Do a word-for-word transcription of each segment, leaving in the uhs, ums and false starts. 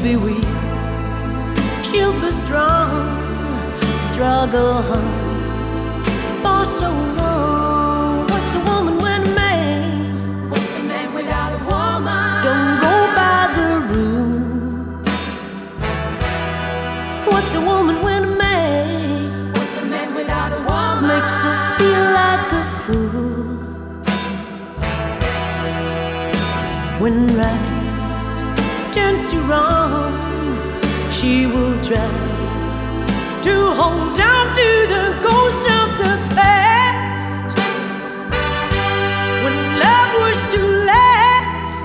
be weak, she'll be strong, struggle hard for so long. What's a woman when a man? What's a man without a woman? Don't go by the rule. What's a woman when a man? What's a man without a woman? Makes her feel like a fool. When right turns to wrong, she will try to hold on to the ghost of the past. When love was to last,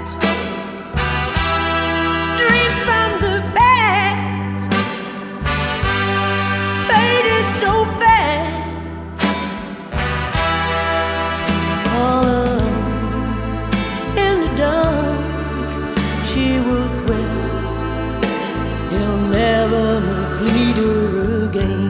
dreams from the past faded so fast. All alone in the dark, she will swear he'll never mislead her again.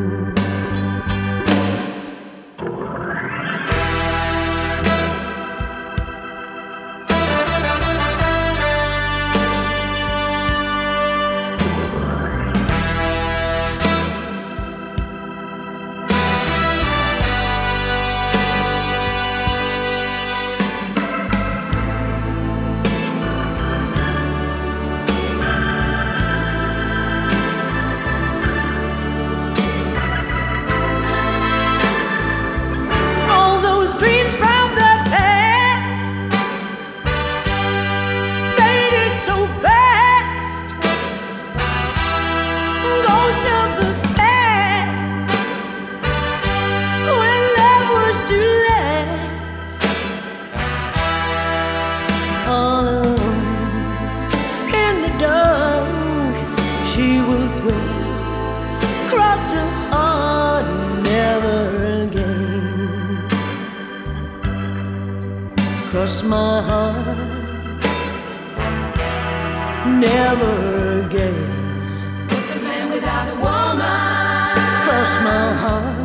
She will swear, cross her heart, never again. Cross my heart, never again. What's a man without a woman? Cross my heart.